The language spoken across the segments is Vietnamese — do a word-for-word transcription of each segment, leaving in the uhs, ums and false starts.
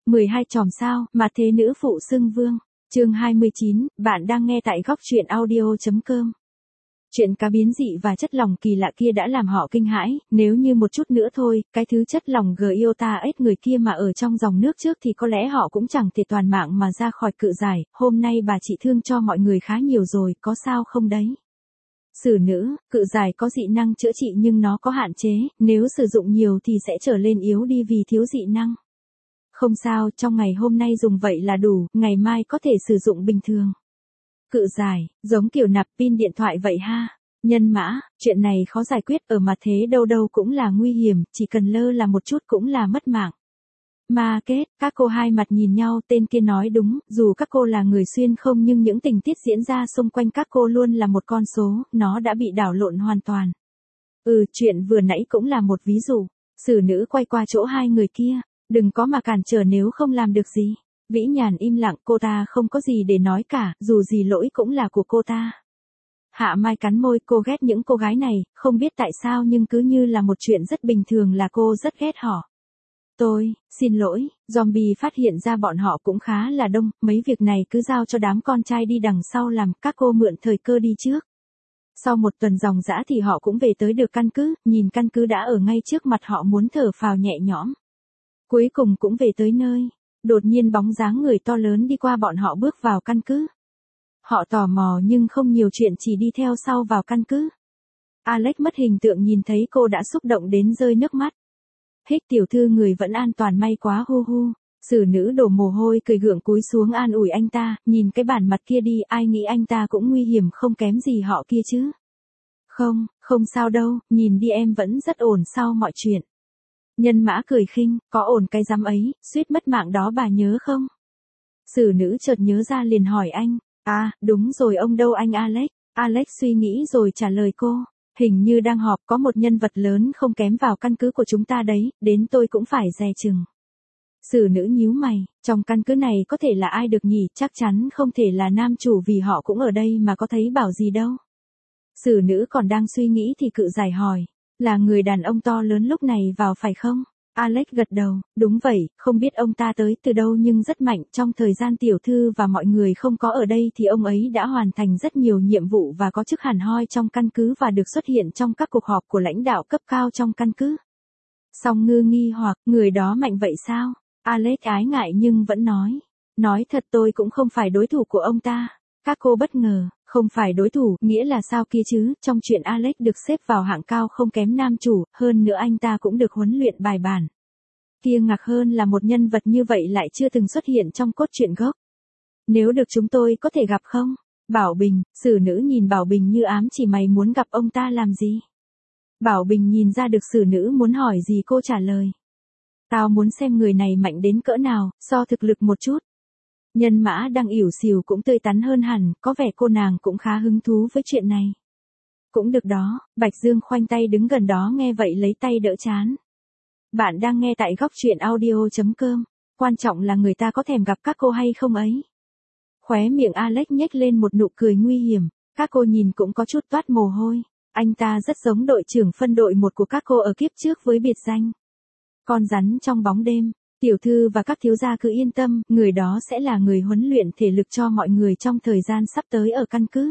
mười hai chòm sao, mà thế nữ phụ xưng vương. Chương hai mươi chín, bạn đang nghe tại góc truyện audio chấm com. Chuyện cá biến dị và chất lỏng kỳ lạ kia đã làm họ kinh hãi, nếu như một chút nữa thôi, cái thứ chất lỏng Giota ếch người kia mà ở trong dòng nước trước thì có lẽ họ cũng chẳng thể toàn mạng mà ra khỏi cự giải, hôm nay bà chị thương cho mọi người khá nhiều rồi, có sao không đấy? Sử nữ, cự giải có dị năng chữa trị nhưng nó có hạn chế, nếu sử dụng nhiều thì sẽ trở lên yếu đi vì thiếu dị năng. Không sao, trong ngày hôm nay dùng vậy là đủ, ngày mai có thể sử dụng bình thường. Cự giải, giống kiểu nạp pin điện thoại vậy ha. Nhân mã, chuyện này khó giải quyết ở mặt thế đâu đâu cũng là nguy hiểm, chỉ cần lơ là một chút cũng là mất mạng. Mà kết, các cô hai mặt nhìn nhau, tên kia nói đúng, dù các cô là người xuyên không nhưng những tình tiết diễn ra xung quanh các cô luôn là một con số, nó đã bị đảo lộn hoàn toàn. Ừ, chuyện vừa nãy cũng là một ví dụ. Sử nữ quay qua chỗ hai người kia, đừng có mà cản trở nếu không làm được gì. Vĩ Nhàn im lặng, cô ta không có gì để nói cả, dù gì lỗi cũng là của cô ta. Hạ Mai cắn môi, cô ghét những cô gái này, không biết tại sao nhưng cứ như là một chuyện rất bình thường là cô rất ghét họ. Tôi, xin lỗi, zombie phát hiện ra bọn họ cũng khá là đông, mấy việc này cứ giao cho đám con trai đi đằng sau làm, các cô mượn thời cơ đi trước. Sau một tuần ròng rã thì họ cũng về tới được căn cứ, nhìn căn cứ đã ở ngay trước mặt họ muốn thở phào nhẹ nhõm. Cuối cùng cũng về tới nơi. Đột nhiên bóng dáng người to lớn đi qua bọn họ bước vào căn cứ. Họ tò mò nhưng không nhiều chuyện chỉ đi theo sau vào căn cứ. Alex mất hình tượng nhìn thấy cô đã xúc động đến rơi nước mắt. Hích tiểu thư người vẫn an toàn may quá hu hu. Sử nữ đổ mồ hôi cười gượng cúi xuống an ủi anh ta, nhìn cái bản mặt kia đi, ai nghĩ anh ta cũng nguy hiểm không kém gì họ kia chứ. Không, không sao đâu, nhìn đi em vẫn rất ổn sau mọi chuyện. Nhân mã cười khinh, có ổn cái dám ấy, suýt mất mạng đó bà nhớ không? Sử nữ chợt nhớ ra liền hỏi anh, à, đúng rồi ông đâu anh Alex? Alex suy nghĩ rồi trả lời cô, hình như đang họp có một nhân vật lớn không kém vào căn cứ của chúng ta đấy, đến tôi cũng phải dè chừng. Sử nữ nhíu mày, trong căn cứ này có thể là ai được nhỉ, chắc chắn không thể là nam chủ vì họ cũng ở đây mà có thấy bảo gì đâu. Sử nữ còn đang suy nghĩ thì cự giải hỏi. Là người đàn ông to lớn lúc này vào phải không? Alex gật đầu, đúng vậy, không biết ông ta tới từ đâu nhưng rất mạnh, trong thời gian tiểu thư và mọi người không có ở đây thì ông ấy đã hoàn thành rất nhiều nhiệm vụ và có chức hẳn hoi trong căn cứ và được xuất hiện trong các cuộc họp của lãnh đạo cấp cao trong căn cứ. Song Ngư nghi hoặc, người đó mạnh vậy sao? Alex ái ngại nhưng vẫn nói, nói thật tôi cũng không phải đối thủ của ông ta. Các cô bất ngờ, không phải đối thủ, nghĩa là sao kia chứ, trong chuyện Alex được xếp vào hạng cao không kém nam chủ, hơn nữa anh ta cũng được huấn luyện bài bản. Kia ngạc hơn là một nhân vật như vậy lại chưa từng xuất hiện trong cốt truyện gốc. Nếu được chúng tôi có thể gặp không? Bảo Bình, sử nữ nhìn Bảo Bình như ám chỉ mày muốn gặp ông ta làm gì? Bảo Bình nhìn ra được sử nữ muốn hỏi gì cô trả lời. Tao muốn xem người này mạnh đến cỡ nào, so thực lực một chút. Nhân mã đang ỉu xìu cũng tươi tắn hơn hẳn, có vẻ cô nàng cũng khá hứng thú với chuyện này. Cũng được đó, Bạch Dương khoanh tay đứng gần đó nghe vậy lấy tay đỡ chán. Bạn đang nghe tại góc truyện audio chấm com, quan trọng là người ta có thèm gặp các cô hay không ấy. Khóe miệng Alex nhếch lên một nụ cười nguy hiểm, các cô nhìn cũng có chút toát mồ hôi, anh ta rất giống đội trưởng phân đội một của các cô ở kiếp trước với biệt danh con rắn trong bóng đêm. Tiểu thư và các thiếu gia cứ yên tâm, người đó sẽ là người huấn luyện thể lực cho mọi người trong thời gian sắp tới ở căn cứ.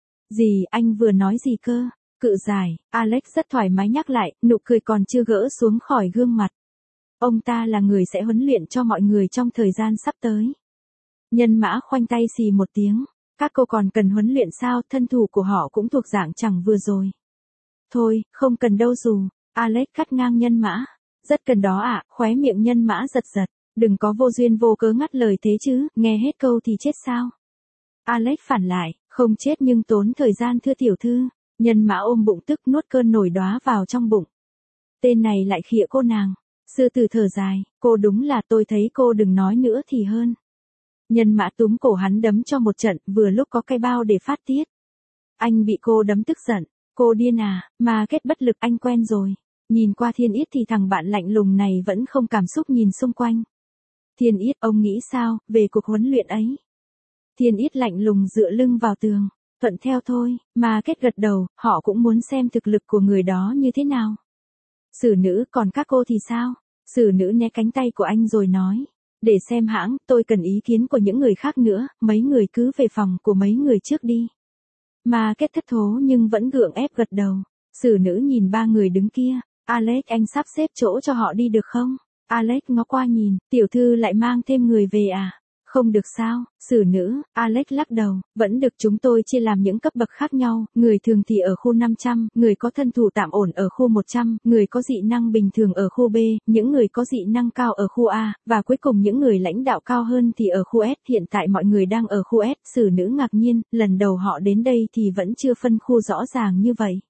Gì, anh vừa nói gì cơ? Cự giải, Alex rất thoải mái nhắc lại, nụ cười còn chưa gỡ xuống khỏi gương mặt. Ông ta là người sẽ huấn luyện cho mọi người trong thời gian sắp tới. Nhân mã khoanh tay xì một tiếng, các cô còn cần huấn luyện sao, thân thủ của họ cũng thuộc dạng chẳng vừa rồi. Thôi, không cần đâu dù, Alex cắt ngang nhân mã. Rất cần đó ạ, à, khóe miệng nhân mã giật giật, đừng có vô duyên vô cớ ngắt lời thế chứ, nghe hết câu thì chết sao? Alex phản lại, không chết nhưng tốn thời gian thưa tiểu thư, nhân mã ôm bụng tức nuốt cơn nổi đóa vào trong bụng. Tên này lại khịa cô nàng, sư tử thở dài, cô đúng là tôi thấy cô đừng nói nữa thì hơn. Nhân mã túm cổ hắn đấm cho một trận, vừa lúc có cây bao để phát tiết. Anh bị cô đấm tức giận, cô điên à, mà kết bất lực anh quen rồi. Nhìn qua Thiên Yết thì thằng bạn lạnh lùng này vẫn không cảm xúc nhìn xung quanh. Thiên Yết, ông nghĩ sao, về cuộc huấn luyện ấy? Thiên Yết lạnh lùng dựa lưng vào tường, thuận theo thôi, mà kết gật đầu, họ cũng muốn xem thực lực của người đó như thế nào. Sử nữ, còn các cô thì sao? Sử nữ né cánh tay của anh rồi nói, Để xem hãng, tôi cần ý kiến của những người khác nữa, mấy người cứ về phòng của mấy người trước đi. Mà kết thất thố nhưng vẫn gượng ép gật đầu. Xử nữ nhìn ba người đứng kia. Alex, anh sắp xếp chỗ cho họ đi được không? Alex ngó qua nhìn, tiểu thư lại mang thêm người về à? Không được sao, xử nữ, Alex lắc đầu, vẫn được, chúng tôi chia làm những cấp bậc khác nhau, người thường thì ở khu năm trăm, người có thân thủ tạm ổn ở khu một trăm, người có dị năng bình thường ở khu B, những người có dị năng cao ở khu A, và cuối cùng những người lãnh đạo cao hơn thì ở khu S, hiện tại mọi người đang ở khu S, xử nữ ngạc nhiên, lần đầu họ đến đây thì vẫn chưa phân khu rõ ràng như vậy.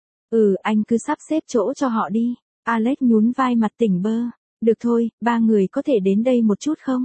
Ừ, anh cứ sắp xếp chỗ cho họ đi. Alex nhún vai mặt tỉnh bơ. Được thôi, ba người có thể đến đây một chút không?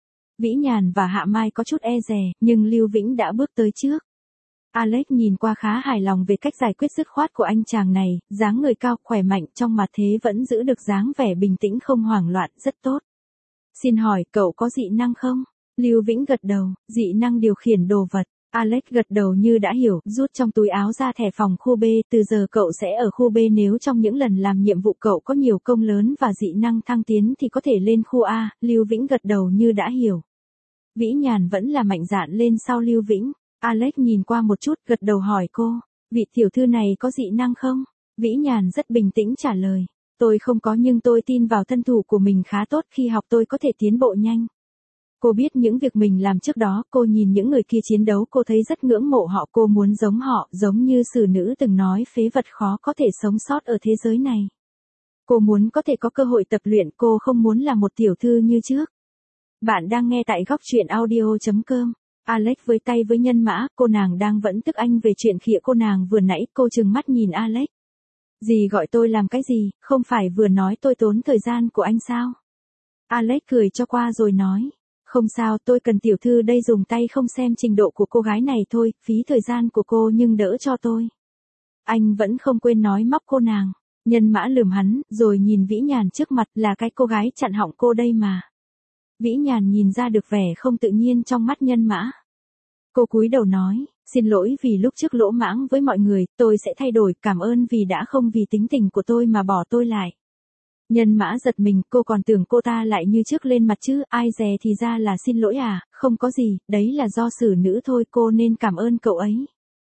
Vĩ Nhàn và Hạ Mai có chút e dè, nhưng Lưu Vĩnh đã bước tới trước. Alex nhìn qua khá hài lòng về cách giải quyết dứt khoát của anh chàng này, dáng người cao, khỏe mạnh, trong mặt thế vẫn giữ được dáng vẻ bình tĩnh không hoảng loạn, rất tốt. Xin hỏi, cậu có dị năng không? Lưu Vĩnh gật đầu, dị năng điều khiển đồ vật. Alex gật đầu như đã hiểu, rút trong túi áo ra thẻ phòng khu B, từ giờ cậu sẽ ở khu B, nếu trong những lần làm nhiệm vụ cậu có nhiều công lớn và dị năng thăng tiến thì có thể lên khu A, Lưu Vĩnh gật đầu như đã hiểu. Vĩ Nhàn vẫn là mạnh dạn lên sau Lưu Vĩnh, Alex nhìn qua một chút, gật đầu hỏi cô, vị tiểu thư này có dị năng không? Vĩ Nhàn rất bình tĩnh trả lời, tôi không có nhưng tôi tin vào thân thủ của mình khá tốt, khi học tôi có thể tiến bộ nhanh. Cô biết những việc mình làm trước đó, cô nhìn những người kia chiến đấu, cô thấy rất ngưỡng mộ họ, cô muốn giống họ, giống như xử nữ từng nói, phế vật khó có thể sống sót ở thế giới này. Cô muốn có thể có cơ hội tập luyện, cô không muốn là một tiểu thư như trước. Bạn đang nghe tại góc truyện audio chấm com. Alex với tay với Nhân Mã, cô nàng đang vẫn tức anh về chuyện khịa cô nàng vừa nãy, cô trừng mắt nhìn Alex. Dì gọi tôi làm cái gì, không phải vừa nói tôi tốn thời gian của anh sao? Alex cười cho qua rồi nói. Không sao, tôi cần tiểu thư đây dùng tay không xem trình độ của cô gái này thôi, phí thời gian của cô nhưng đỡ cho tôi. Anh vẫn không quên nói móc cô nàng. Nhân Mã lườm hắn, rồi nhìn Vĩ Nhàn trước mặt, là cái cô gái chặn họng cô đây mà. Vĩ Nhàn nhìn ra được vẻ không tự nhiên trong mắt Nhân Mã. Cô cúi đầu nói, xin lỗi vì lúc trước lỗ mãng với mọi người, tôi sẽ thay đổi, cảm ơn vì đã không vì tính tình của tôi mà bỏ tôi lại. Nhân Mã giật mình, cô còn tưởng cô ta lại như trước lên mặt chứ, ai dè thì ra là xin lỗi à, không có gì, đấy là do xử nữ thôi, cô nên cảm ơn cậu ấy.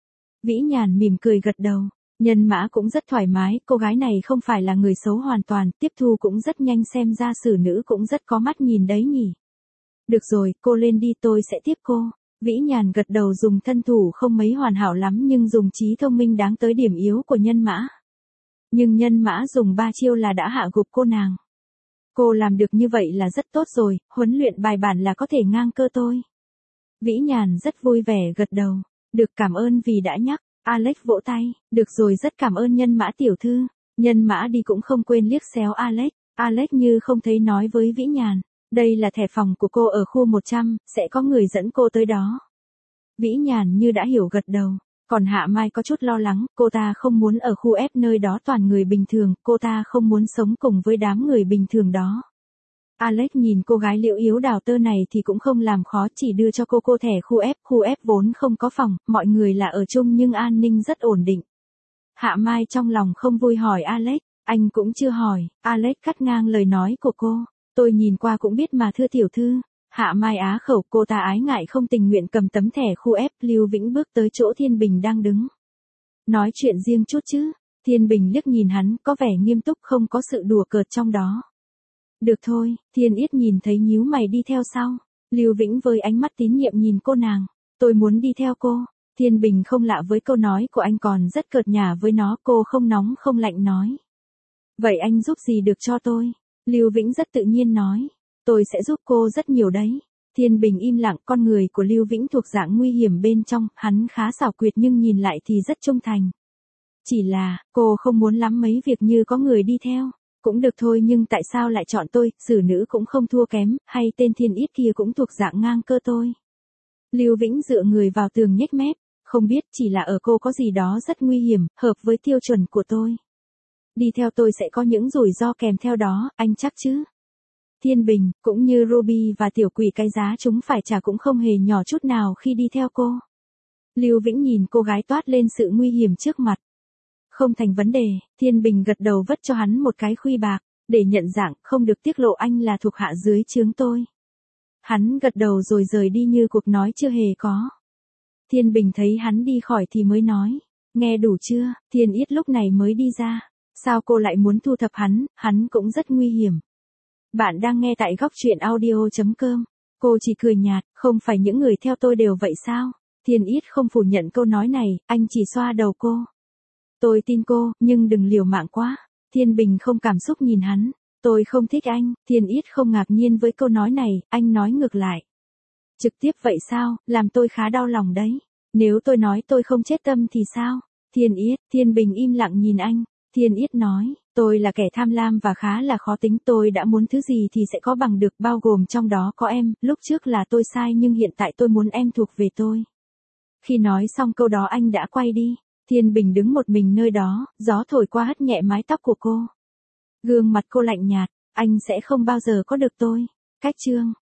Vĩ Nhàn mỉm cười gật đầu, Nhân Mã cũng rất thoải mái, cô gái này không phải là người xấu hoàn toàn, tiếp thu cũng rất nhanh, xem ra xử nữ cũng rất có mắt nhìn đấy nhỉ. Được rồi, cô lên đi, tôi sẽ tiếp cô. Vĩ Nhàn gật đầu, dùng thân thủ không mấy hoàn hảo lắm nhưng dùng trí thông minh đáng tới điểm yếu của Nhân Mã. Nhưng Nhân Mã dùng ba chiêu là đã hạ gục cô nàng. Cô làm được như vậy là rất tốt rồi, huấn luyện bài bản là có thể ngang cơ tôi. Vĩ Nhàn rất vui vẻ gật đầu. Được, cảm ơn vì đã nhắc. Alex vỗ tay. Được rồi, rất cảm ơn Nhân Mã tiểu thư. Nhân Mã đi cũng không quên liếc xéo Alex. Alex như không thấy nói với Vĩ Nhàn. Đây là thẻ phòng của cô ở khu một trăm, sẽ có người dẫn cô tới đó. Vĩ Nhàn như đã hiểu gật đầu. Còn Hạ Mai có chút lo lắng, cô ta không muốn ở khu F, nơi đó toàn người bình thường, cô ta không muốn sống cùng với đám người bình thường đó. Alex nhìn cô gái liễu yếu đào tơ này thì cũng không làm khó, chỉ đưa cho cô cô thẻ khu F, khu F vốn không có phòng, mọi người là ở chung nhưng an ninh rất ổn định. Hạ Mai trong lòng không vui hỏi Alex, anh cũng chưa hỏi, Alex cắt ngang lời nói của cô, tôi nhìn qua cũng biết mà thưa tiểu thư. Hạ Mai á khẩu, cô ta ái ngại không tình nguyện cầm tấm thẻ khu F. Lưu Vĩnh bước tới chỗ Thiên Bình đang đứng. Nói chuyện riêng chút chứ. Thiên Bình liếc nhìn hắn, có vẻ nghiêm túc, không có sự đùa cợt trong đó. Được thôi, Thiên Yết nhìn thấy nhíu mày đi theo sau. Lưu Vĩnh với ánh mắt tín nhiệm nhìn cô nàng. Tôi muốn đi theo cô. Thiên Bình không lạ với câu nói của anh, còn rất cợt nhả với nó, cô không nóng không lạnh nói. Vậy anh giúp gì được cho tôi? Lưu Vĩnh rất tự nhiên nói. Tôi sẽ giúp cô rất nhiều đấy. Thiên Bình im lặng, con người của Lưu Vĩnh thuộc dạng nguy hiểm bên trong, hắn khá xảo quyệt nhưng nhìn lại thì rất trung thành. Chỉ là, cô không muốn lắm mấy việc như có người đi theo. Cũng được thôi nhưng tại sao lại chọn tôi, xử nữ cũng không thua kém, hay tên Thiên Yết kia cũng thuộc dạng ngang cơ tôi. Lưu Vĩnh dựa người vào tường nhếch mép, không biết, chỉ là ở cô có gì đó rất nguy hiểm, hợp với tiêu chuẩn của tôi. Đi theo tôi sẽ có những rủi ro kèm theo đó, anh chắc chứ? Thiên Bình, cũng như Ruby và tiểu quỷ, cái giá chúng phải trả cũng không hề nhỏ chút nào khi đi theo cô. Lưu Vĩnh nhìn cô gái toát lên sự nguy hiểm trước mặt. Không thành vấn đề, Thiên Bình gật đầu vất cho hắn một cái khuy bạc, để nhận dạng, không được tiết lộ anh là thuộc hạ dưới trướng tôi. Hắn gật đầu rồi rời đi như cuộc nói chưa hề có. Thiên Bình thấy hắn đi khỏi thì mới nói, nghe đủ chưa? Thiên Yết lúc này mới đi ra. Sao cô lại muốn thu thập hắn, hắn cũng rất nguy hiểm. Bạn đang nghe tại góc truyện audio.com. Cô chỉ cười nhạt, không phải những người theo tôi đều vậy sao? Thiên Yết không phủ nhận câu nói này, anh chỉ xoa đầu cô. Tôi tin cô, nhưng đừng liều mạng quá. Thiên Bình không cảm xúc nhìn hắn. Tôi không thích anh. Thiên Yết không ngạc nhiên với câu nói này, anh nói ngược lại. Trực tiếp vậy sao, làm tôi khá đau lòng đấy. Nếu tôi nói tôi không chết tâm thì sao? Thiên Yết, Thiên Bình im lặng nhìn anh. Thiên Yết nói, tôi là kẻ tham lam và khá là khó tính, tôi đã muốn thứ gì thì sẽ có bằng được, bao gồm trong đó có em, lúc trước là tôi sai nhưng hiện tại tôi muốn em thuộc về tôi. Khi nói xong câu đó anh đã quay đi. Thiên Bình đứng một mình nơi đó, gió thổi qua hất nhẹ mái tóc của cô. Gương mặt cô lạnh nhạt, anh sẽ không bao giờ có được tôi. Cách chương